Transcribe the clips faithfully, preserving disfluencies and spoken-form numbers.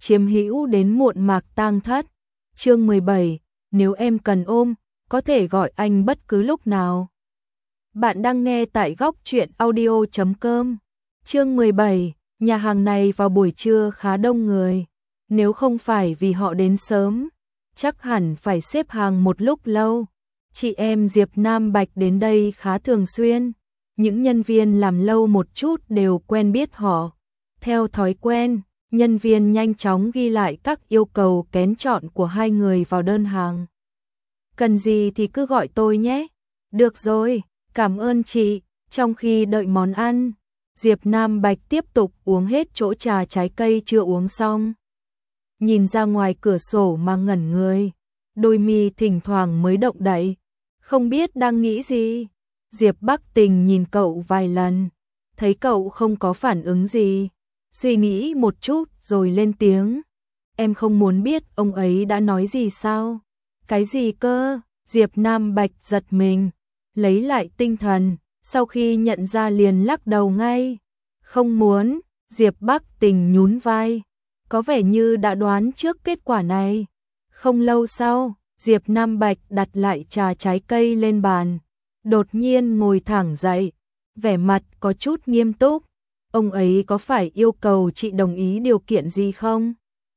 chiếm hữu đến muộn mạc tang thất. Chương mười bảy, nếu em cần ôm, có thể gọi anh bất cứ lúc nào. Bạn đang nghe tại góc truyện audio chấm com. Chương mười bảy, nhà hàng này vào buổi trưa khá đông người. Nếu không phải vì họ đến sớm, chắc hẳn phải xếp hàng một lúc lâu. Chị em Diệp Nam Bạch đến đây khá thường xuyên. Những nhân viên làm lâu một chút đều quen biết họ. Theo thói quen, nhân viên nhanh chóng ghi lại các yêu cầu kén chọn của hai người vào đơn hàng. Cần gì thì cứ gọi tôi nhé. Được rồi, cảm ơn chị. Trong khi đợi món ăn, Diệp Nam Bạch tiếp tục uống hết chỗ trà trái cây chưa uống xong. Nhìn ra ngoài cửa sổ mà ngẩn người, đôi mi thỉnh thoảng mới động đậy, không biết đang nghĩ gì. Diệp Bắc Tình nhìn cậu vài lần, thấy cậu không có phản ứng gì, suy nghĩ một chút rồi lên tiếng. Em không muốn biết ông ấy đã nói gì sao? Cái gì cơ? Diệp Nam Bạch giật mình, lấy lại tinh thần, sau khi nhận ra liền lắc đầu ngay. Không muốn. Diệp Bắc Tình nhún vai, có vẻ như đã đoán trước kết quả này. Không lâu sau, Diệp Nam Bạch đặt lại trà trái cây lên bàn, đột nhiên ngồi thẳng dậy, vẻ mặt có chút nghiêm túc. Ông ấy có phải yêu cầu chị đồng ý điều kiện gì không?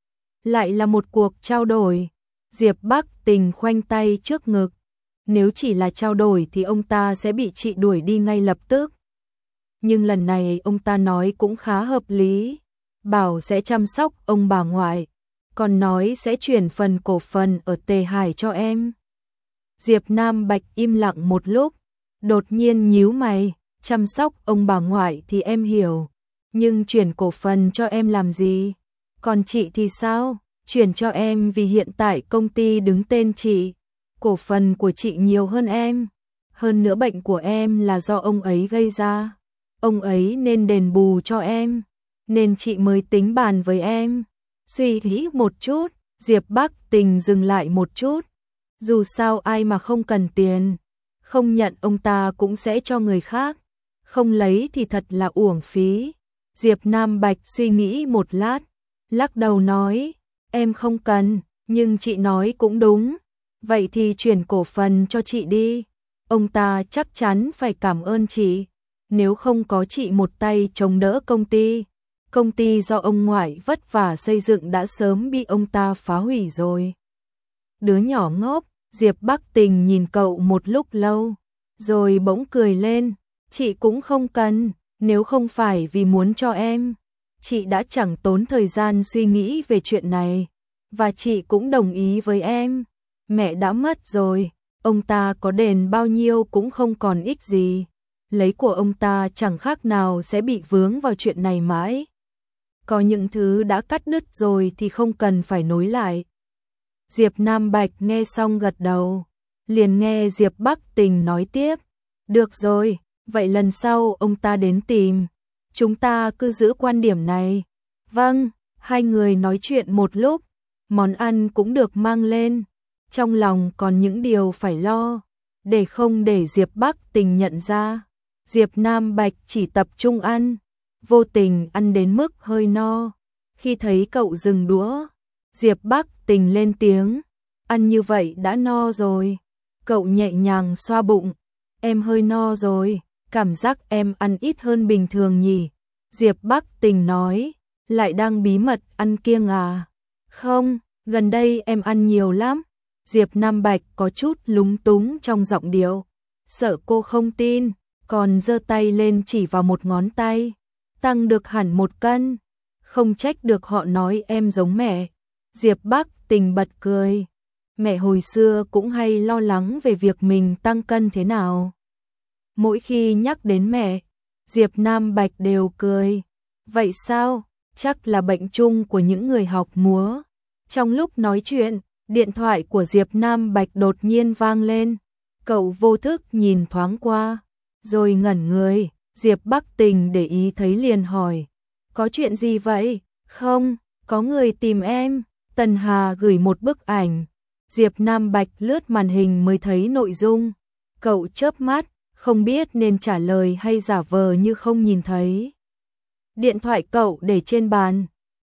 Lại là một cuộc trao đổi. Diệp Bắc Tình khoanh tay trước ngực. Nếu chỉ là trao đổi thì ông ta sẽ bị chị đuổi đi ngay lập tức. Nhưng lần này ông ta nói cũng khá hợp lý. Bảo sẽ chăm sóc ông bà ngoại, còn nói sẽ chuyển phần cổ phần ở Tề Hải cho em. Diệp Nam Bạch im lặng một lúc, đột nhiên nhíu mày. Chăm sóc ông bà ngoại thì em hiểu, nhưng chuyển cổ phần cho em làm gì? Còn chị thì sao? Chuyển cho em vì hiện tại công ty đứng tên chị, cổ phần của chị nhiều hơn em. Hơn nữa bệnh của em là do ông ấy gây ra, ông ấy nên đền bù cho em, nên chị mới tính bàn với em. Suy nghĩ một chút, Diệp Bắc Tình dừng lại một chút. Dù sao ai mà không cần tiền, không nhận ông ta cũng sẽ cho người khác, không lấy thì thật là uổng phí. Diệp Nam Bạch suy nghĩ một lát, lắc đầu nói, em không cần, nhưng chị nói cũng đúng. Vậy thì chuyển cổ phần cho chị đi, ông ta chắc chắn phải cảm ơn chị. Nếu không có chị một tay chống đỡ công ty, công ty do ông ngoại vất vả xây dựng đã sớm bị ông ta phá hủy rồi. Đứa nhỏ ngốc. Diệp Bắc Tình nhìn cậu một lúc lâu, rồi bỗng cười lên. Chị cũng không cần, nếu không phải vì muốn cho em, chị đã chẳng tốn thời gian suy nghĩ về chuyện này. Và chị cũng đồng ý với em. Mẹ đã mất rồi, ông ta có đền bao nhiêu cũng không còn ích gì. Lấy của ông ta chẳng khác nào sẽ bị vướng vào chuyện này mãi. Có những thứ đã cắt đứt rồi thì không cần phải nối lại. Diệp Nam Bạch nghe xong gật đầu, liền nghe Diệp Bắc Tình nói tiếp. Được rồi, vậy lần sau ông ta đến tìm, chúng ta cứ giữ quan điểm này. Vâng. Hai người nói chuyện một lúc, món ăn cũng được mang lên. Trong lòng còn những điều phải lo, để không để Diệp Bắc Tình nhận ra, Diệp Nam Bạch chỉ tập trung ăn, vô tình ăn đến mức hơi no. Khi thấy cậu dừng đũa, Diệp Bắc Tình lên tiếng, ăn như vậy đã no rồi. Cậu nhẹ nhàng xoa bụng, em hơi no rồi, cảm giác em ăn ít hơn bình thường nhỉ? Diệp Bắc Tình nói, lại đang bí mật ăn kiêng à? Không, gần đây em ăn nhiều lắm. Diệp Nam Bạch có chút lúng túng trong giọng điệu, sợ cô không tin, còn giơ tay lên chỉ vào một ngón tay, tăng được hẳn một cân. Không trách được họ nói em giống mẹ. Diệp Bắc Tình bật cười. Mẹ hồi xưa cũng hay lo lắng về việc mình tăng cân thế nào. Mỗi khi nhắc đến mẹ, Diệp Nam Bạch đều cười. Vậy sao? Chắc là bệnh chung của những người học múa. Trong lúc nói chuyện, điện thoại của Diệp Nam Bạch đột nhiên vang lên. Cậu vô thức nhìn thoáng qua, rồi ngẩn người. Diệp Bắc Tình để ý thấy liền hỏi, có chuyện gì vậy? Không, có người tìm em. Tần Hà gửi một bức ảnh. Diệp Nam Bạch lướt màn hình mới thấy nội dung. Cậu chớp mắt, không biết nên trả lời hay giả vờ như không nhìn thấy. Điện thoại cậu để trên bàn.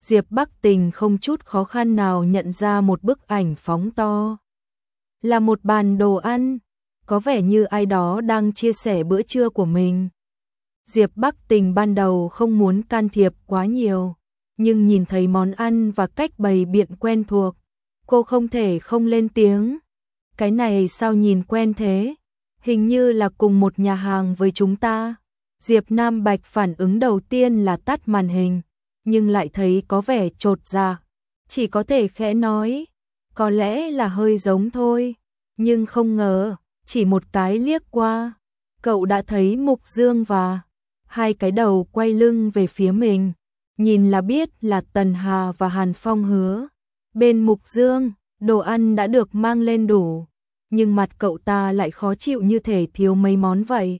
Diệp Bắc Tình không chút khó khăn nào nhận ra một bức ảnh phóng to. Là một bàn đồ ăn, có vẻ như ai đó đang chia sẻ bữa trưa của mình. Diệp Bắc Tình ban đầu không muốn can thiệp quá nhiều, nhưng nhìn thấy món ăn và cách bày biện quen thuộc, cô không thể không lên tiếng. Cái này sao nhìn quen thế? Hình như là cùng một nhà hàng với chúng ta. Diệp Nam Bạch phản ứng đầu tiên là tắt màn hình, nhưng lại thấy có vẻ chột dạ, chỉ có thể khẽ nói, có lẽ là hơi giống thôi, nhưng không ngờ, chỉ một cái liếc qua, cậu đã thấy Mục Dương và hai cái đầu quay lưng về phía mình, nhìn là biết là Tần Hà và Hàn Phong Hứa. Bên Mục Dương, đồ ăn đã được mang lên đủ, nhưng mặt cậu ta lại khó chịu như thể thiếu mấy món vậy.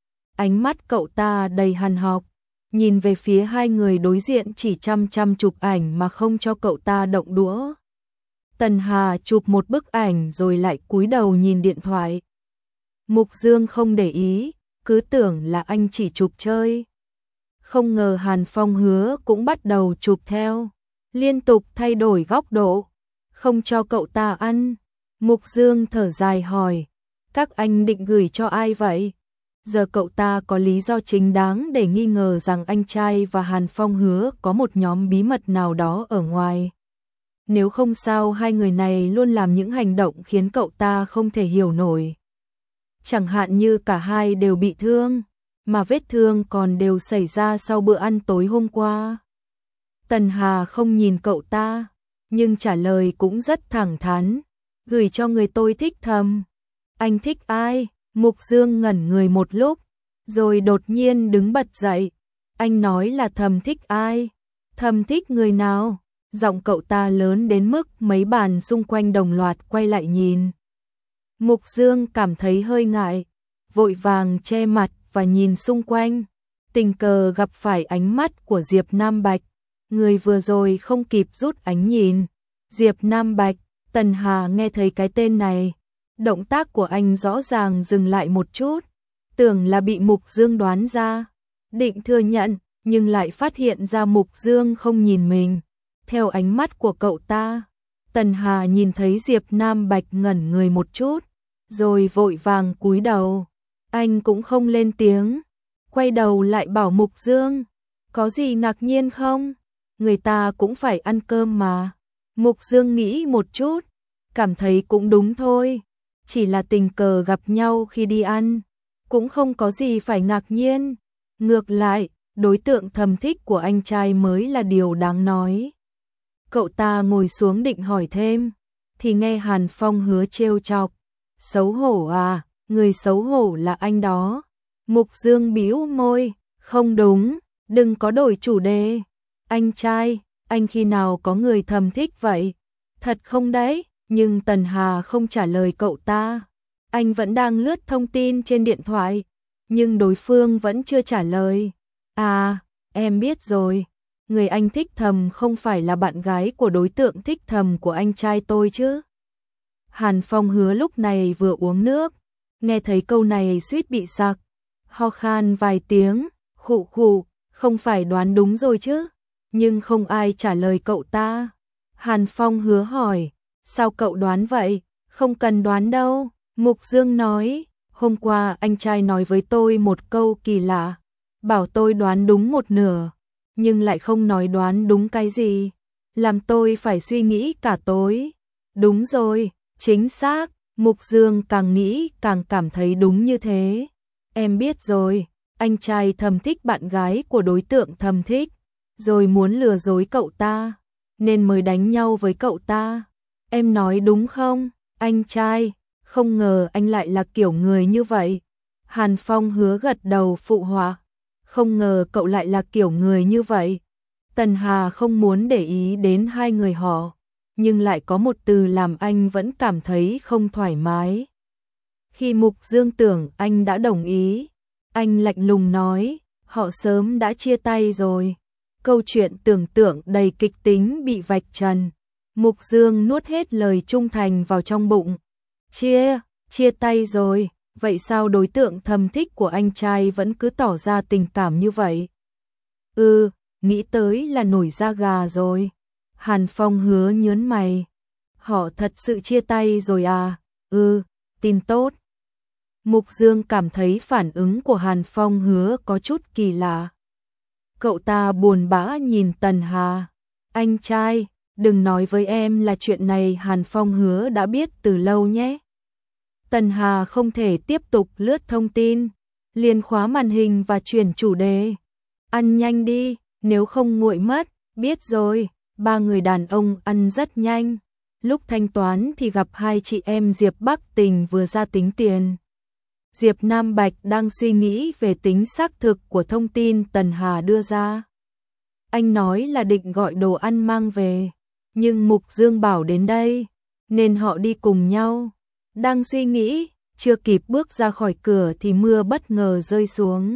Ánh mắt cậu ta đầy hằn học, nhìn về phía hai người đối diện chỉ chăm chăm chụp ảnh mà không cho cậu ta động đũa. Tần Hà chụp một bức ảnh rồi lại cúi đầu nhìn điện thoại. Mục Dương không để ý, cứ tưởng là anh chỉ chụp chơi. Không ngờ Hàn Phong Hứa cũng bắt đầu chụp theo, liên tục thay đổi góc độ, không cho cậu ta ăn. Mục Dương thở dài hỏi, các anh định gửi cho ai vậy? Giờ cậu ta có lý do chính đáng để nghi ngờ rằng anh trai và Hàn Phong Hứa có một nhóm bí mật nào đó ở ngoài. Nếu không sao hai người này luôn làm những hành động khiến cậu ta không thể hiểu nổi. Chẳng hạn như cả hai đều bị thương, mà vết thương còn đều xảy ra sau bữa ăn tối hôm qua. Tần Hà không nhìn cậu ta, nhưng trả lời cũng rất thẳng thắn, gửi cho người tôi thích thầm. Anh thích ai? Mục Dương ngẩn người một lúc, rồi đột nhiên đứng bật dậy. Anh nói là thầm thích ai? Thầm thích người nào? Giọng cậu ta lớn đến mức mấy bàn xung quanh đồng loạt quay lại nhìn. Mục Dương cảm thấy hơi ngại, vội vàng che mặt và nhìn xung quanh. Tình cờ gặp phải ánh mắt của Diệp Nam Bạch, người vừa rồi không kịp rút ánh nhìn. Diệp Nam Bạch, Tần Hà nghe thấy cái tên này, động tác của anh rõ ràng dừng lại một chút, tưởng là bị Mục Dương đoán ra, định thừa nhận, nhưng lại phát hiện ra Mục Dương không nhìn mình. Theo ánh mắt của cậu ta, Tần Hà nhìn thấy Diệp Nam Bạch ngẩn người một chút, rồi vội vàng cúi đầu. Anh cũng không lên tiếng, quay đầu lại bảo Mục Dương, có gì ngạc nhiên không? Người ta cũng phải ăn cơm mà. Mục Dương nghĩ một chút, cảm thấy cũng đúng thôi, chỉ là tình cờ gặp nhau khi đi ăn, cũng không có gì phải ngạc nhiên. Ngược lại, đối tượng thầm thích của anh trai mới là điều đáng nói. Cậu ta ngồi xuống định hỏi thêm, thì nghe Hàn Phong Hứa trêu chọc, xấu hổ à, người xấu hổ là anh đó. Mục Dương bĩu môi, không đúng, đừng có đổi chủ đề. Anh trai, anh khi nào có người thầm thích vậy? Thật không đấy? Nhưng Tần Hà không trả lời cậu ta. Anh vẫn đang lướt thông tin trên điện thoại, nhưng đối phương vẫn chưa trả lời. À, em biết rồi. Người anh thích thầm không phải là bạn gái của đối tượng thích thầm của anh trai tôi chứ? Hàn Phong Hứa lúc này vừa uống nước, nghe thấy câu này suýt bị sặc, ho khan vài tiếng, khụ khụ, không phải đoán đúng rồi chứ? Nhưng không ai trả lời cậu ta. Hàn Phong Hứa hỏi, sao cậu đoán vậy? Không cần đoán đâu. Mục Dương nói, hôm qua anh trai nói với tôi một câu kỳ lạ, bảo tôi đoán đúng một nửa, nhưng lại không nói đoán đúng cái gì, làm tôi phải suy nghĩ cả tối. Đúng rồi, chính xác. Mục Dương càng nghĩ càng cảm thấy đúng như thế. Em biết rồi, anh trai thầm thích bạn gái của đối tượng thầm thích, rồi muốn lừa dối cậu ta, nên mới đánh nhau với cậu ta. Em nói đúng không, anh trai? Không ngờ anh lại là kiểu người như vậy. Hàn Phong Hứa gật đầu phụ họa. Không ngờ cậu lại là kiểu người như vậy. Tần Hà không muốn để ý đến hai người họ, nhưng lại có một từ làm anh vẫn cảm thấy không thoải mái. Khi Mục Dương tưởng anh đã đồng ý, anh lạnh lùng nói, họ sớm đã chia tay rồi. Câu chuyện tưởng tượng đầy kịch tính bị vạch trần. Mục Dương nuốt hết lời trung thành vào trong bụng. Chia, chia tay rồi, vậy sao đối tượng thầm thích của anh trai vẫn cứ tỏ ra tình cảm như vậy? Ừ, nghĩ tới là nổi da gà rồi. Hàn Phong Hứa nhớn mày. Họ thật sự chia tay rồi à? Ừ, tin tốt. Mục Dương cảm thấy phản ứng của Hàn Phong Hứa có chút kỳ lạ. Cậu ta buồn bã nhìn Tần Hà. Anh trai, đừng nói với em là chuyện này Hàn Phong Hứa đã biết từ lâu nhé. Tần Hà không thể tiếp tục lướt thông tin, liền khóa màn hình và chuyển chủ đề. Ăn nhanh đi, nếu không nguội mất. Biết rồi. Ba người đàn ông ăn rất nhanh. Lúc thanh toán thì gặp hai chị em Diệp Bắc Tình vừa ra tính tiền. Diệp Nam Bạch đang suy nghĩ về tính xác thực của thông tin Tần Hà đưa ra. Anh nói là định gọi đồ ăn mang về, nhưng Mục Dương bảo đến đây, nên họ đi cùng nhau. Đang suy nghĩ, chưa kịp bước ra khỏi cửa thì mưa bất ngờ rơi xuống,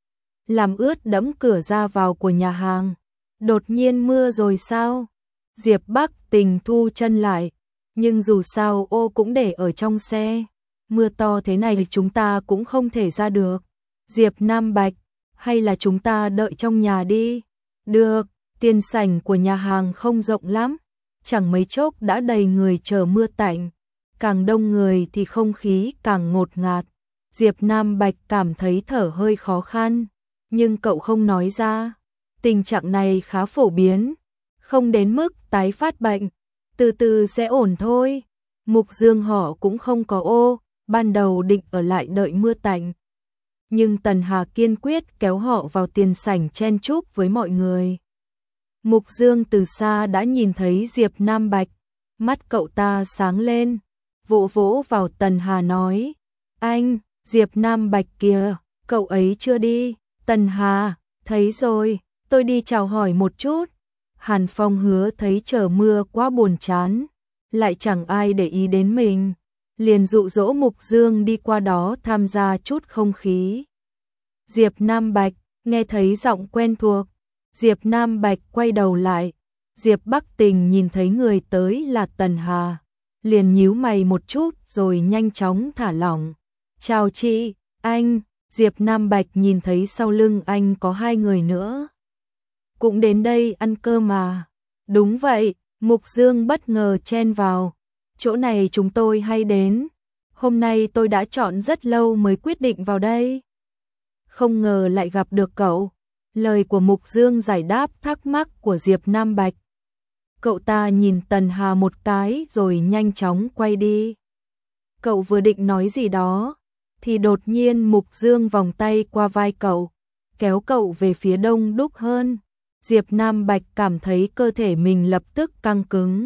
làm ướt đẫm cửa ra vào của nhà hàng. Đột nhiên mưa rồi sao? Diệp Bắc Tình thu chân lại, nhưng dù sao ô cũng để ở trong xe. Mưa to thế này chúng ta cũng không thể ra được. Diệp Nam Bạch, hay là chúng ta đợi trong nhà đi? Được, tiền sảnh của nhà hàng không rộng lắm, chẳng mấy chốc đã đầy người chờ mưa tạnh. Càng đông người thì không khí càng ngột ngạt. Diệp Nam Bạch cảm thấy thở hơi khó khăn, nhưng cậu không nói ra. Tình trạng này khá phổ biến, không đến mức tái phát bệnh, từ từ sẽ ổn thôi. Mục Dương họ cũng không có ô, ban đầu định ở lại đợi mưa tạnh. Nhưng Tần Hà kiên quyết kéo họ vào tiền sảnh chen chúc với mọi người. Mục Dương từ xa đã nhìn thấy Diệp Nam Bạch, mắt cậu ta sáng lên, vỗ vỗ vào Tần Hà nói, anh, Diệp Nam Bạch kìa, cậu ấy chưa đi. Tần Hà, thấy rồi, tôi đi chào hỏi một chút. Hàn Phong Hứa thấy trời mưa quá buồn chán, lại chẳng ai để ý đến mình, liền dụ dỗ Mục Dương đi qua đó tham gia chút không khí. Diệp Nam Bạch, nghe thấy giọng quen thuộc, Diệp Nam Bạch quay đầu lại, Diệp Bắc Tình nhìn thấy người tới là Tần Hà, liền nhíu mày một chút rồi nhanh chóng thả lỏng. Chào chị, anh. Diệp Nam Bạch nhìn thấy sau lưng anh có hai người nữa. Cũng đến đây ăn cơm mà. Đúng vậy, Mục Dương bất ngờ chen vào. Chỗ này chúng tôi hay đến. Hôm nay tôi đã chọn rất lâu mới quyết định vào đây. Không ngờ lại gặp được cậu. Lời của Mục Dương giải đáp thắc mắc của Diệp Nam Bạch. Cậu ta nhìn Tần Hà một cái rồi nhanh chóng quay đi. Cậu vừa định nói gì đó, thì đột nhiên Mục Dương vòng tay qua vai cậu, kéo cậu về phía đông đúc hơn. Diệp Nam Bạch cảm thấy cơ thể mình lập tức căng cứng.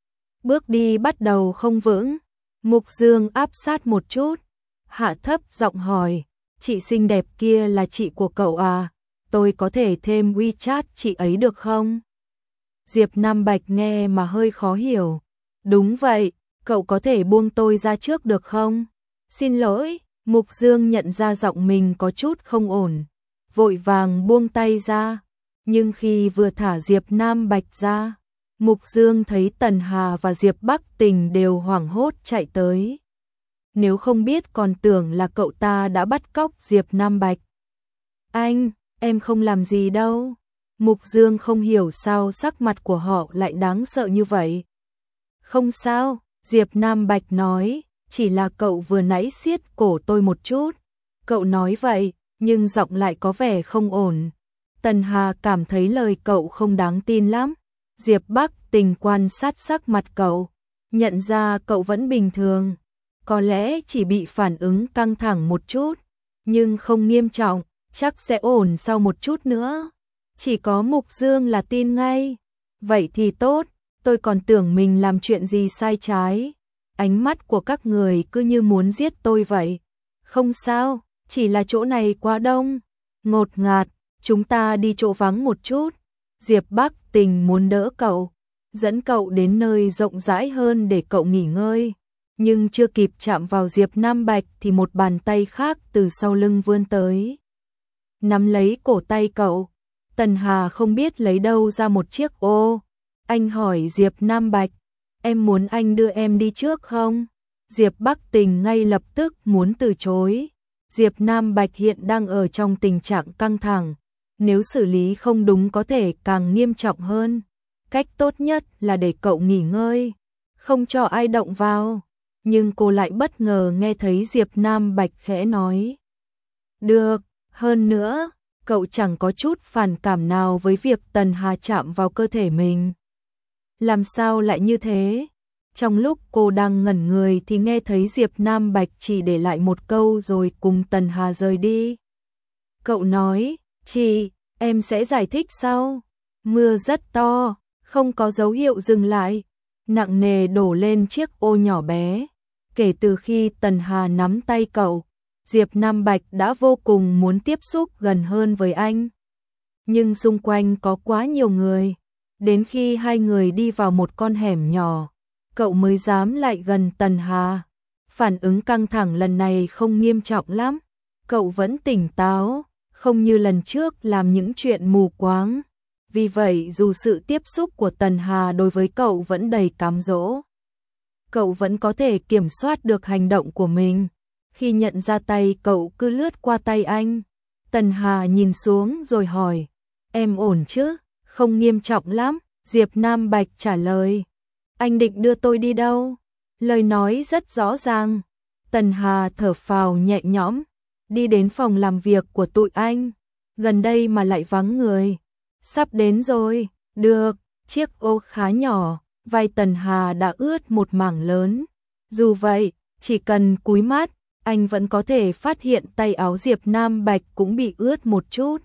Bước đi bắt đầu không vững. Mục Dương áp sát một chút, hạ thấp giọng hỏi, chị xinh đẹp kia là chị của cậu à? Tôi có thể thêm WeChat chị ấy được không? Diệp Nam Bạch nghe mà hơi khó hiểu. Đúng vậy, cậu có thể buông tôi ra trước được không? Xin lỗi. Mục Dương nhận ra giọng mình có chút không ổn, vội vàng buông tay ra, nhưng khi vừa thả Diệp Nam Bạch ra, Mục Dương thấy Tần Hà và Diệp Bắc Tình đều hoảng hốt chạy tới. Nếu không biết còn tưởng là cậu ta đã bắt cóc Diệp Nam Bạch. Anh, em không làm gì đâu. Mục Dương không hiểu sao sắc mặt của họ lại đáng sợ như vậy. Không sao, Diệp Nam Bạch nói. Chỉ là cậu vừa nãy siết cổ tôi một chút. Cậu nói vậy, nhưng giọng lại có vẻ không ổn. Tần Hà cảm thấy lời cậu không đáng tin lắm. Diệp Bắc Tình quan sát sắc mặt cậu, nhận ra cậu vẫn bình thường. Có lẽ chỉ bị phản ứng căng thẳng một chút, nhưng không nghiêm trọng, chắc sẽ ổn sau một chút nữa. Chỉ có Mục Dương là tin ngay. Vậy thì tốt, tôi còn tưởng mình làm chuyện gì sai trái. Ánh mắt của các người cứ như muốn giết tôi vậy. Không sao, chỉ là chỗ này quá đông, ngột ngạt, chúng ta đi chỗ vắng một chút. Diệp Bắc Tình muốn đỡ cậu, dẫn cậu đến nơi rộng rãi hơn để cậu nghỉ ngơi. Nhưng chưa kịp chạm vào Diệp Nam Bạch thì một bàn tay khác từ sau lưng vươn tới, nắm lấy cổ tay cậu. Tần Hà không biết lấy đâu ra một chiếc ô. Anh hỏi Diệp Nam Bạch, em muốn anh đưa em đi trước không? Diệp Bắc Tình ngay lập tức muốn từ chối. Diệp Nam Bạch hiện đang ở trong tình trạng căng thẳng, nếu xử lý không đúng có thể càng nghiêm trọng hơn. Cách tốt nhất là để cậu nghỉ ngơi, không cho ai động vào. Nhưng cô lại bất ngờ nghe thấy Diệp Nam Bạch khẽ nói. Được, hơn nữa, cậu chẳng có chút phản cảm nào với việc Tần Hà chạm vào cơ thể mình. Làm sao lại như thế? Trong lúc cô đang ngẩn người thì nghe thấy Diệp Nam Bạch chỉ để lại một câu rồi cùng Tần Hà rời đi. Cậu nói, chị, em sẽ giải thích sau. Mưa rất to, không có dấu hiệu dừng lại, nặng nề đổ lên chiếc ô nhỏ bé. Kể từ khi Tần Hà nắm tay cậu, Diệp Nam Bạch đã vô cùng muốn tiếp xúc gần hơn với anh. Nhưng xung quanh có quá nhiều người. Đến khi hai người đi vào một con hẻm nhỏ, cậu mới dám lại gần Tần Hà. Phản ứng căng thẳng lần này không nghiêm trọng lắm. Cậu vẫn tỉnh táo, không như lần trước làm những chuyện mù quáng. Vì vậy dù sự tiếp xúc của Tần Hà đối với cậu vẫn đầy cám dỗ, cậu vẫn có thể kiểm soát được hành động của mình. Khi nhận ra tay cậu cứ lướt qua tay anh, Tần Hà nhìn xuống rồi hỏi, em ổn chứ? Không nghiêm trọng lắm, Diệp Nam Bạch trả lời. Anh định đưa tôi đi đâu? Lời nói rất rõ ràng. Tần Hà thở phào nhẹ nhõm, đi đến phòng làm việc của tụi anh. Gần đây mà lại vắng người. Sắp đến rồi, được, chiếc ô khá nhỏ, vai Tần Hà đã ướt một mảng lớn. Dù vậy, chỉ cần cúi mắt, anh vẫn có thể phát hiện tay áo Diệp Nam Bạch cũng bị ướt một chút.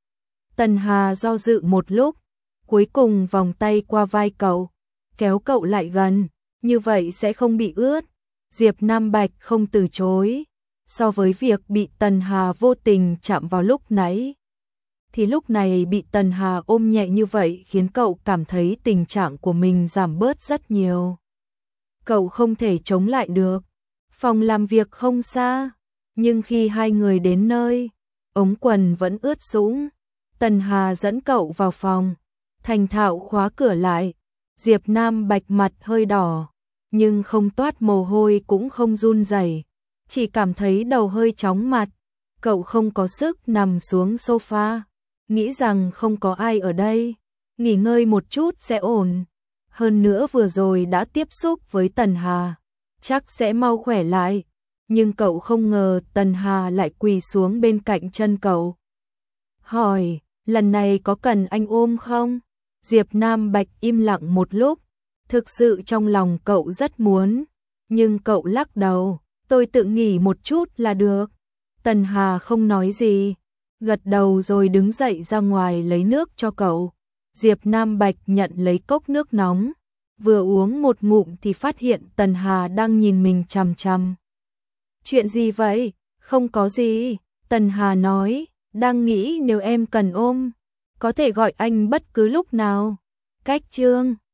Tần Hà do dự một lúc, cuối cùng vòng tay qua vai cậu, kéo cậu lại gần, như vậy sẽ không bị ướt. Diệp Nam Bạch không từ chối. So với việc bị Tần Hà vô tình chạm vào lúc nãy, thì lúc này bị Tần Hà ôm nhẹ như vậy khiến cậu cảm thấy tình trạng của mình giảm bớt rất nhiều. Cậu không thể chống lại được. Phòng làm việc không xa, nhưng khi hai người đến nơi, ống quần vẫn ướt sũng. Tần Hà dẫn cậu vào phòng, thành thạo khóa cửa lại. Diệp Nam Bạch mặt hơi đỏ, nhưng không toát mồ hôi cũng không run rẩy, chỉ cảm thấy đầu hơi chóng mặt. Cậu không có sức nằm xuống sofa, nghĩ rằng không có ai ở đây, nghỉ ngơi một chút sẽ ổn. Hơn nữa vừa rồi đã tiếp xúc với Tần Hà, chắc sẽ mau khỏe lại. Nhưng cậu không ngờ Tần Hà lại quỳ xuống bên cạnh chân cậu. Hỏi, lần này có cần anh ôm không? Diệp Nam Bạch im lặng một lúc, thực sự trong lòng cậu rất muốn, nhưng cậu lắc đầu, tôi tự nghỉ một chút là được. Tần Hà không nói gì, gật đầu rồi đứng dậy ra ngoài lấy nước cho cậu. Diệp Nam Bạch nhận lấy cốc nước nóng, vừa uống một ngụm thì phát hiện Tần Hà đang nhìn mình chằm chằm. Chuyện gì vậy? Không có gì, Tần Hà nói, đang nghĩ nếu em cần ôm, có thể gọi anh bất cứ lúc nào. Cách chương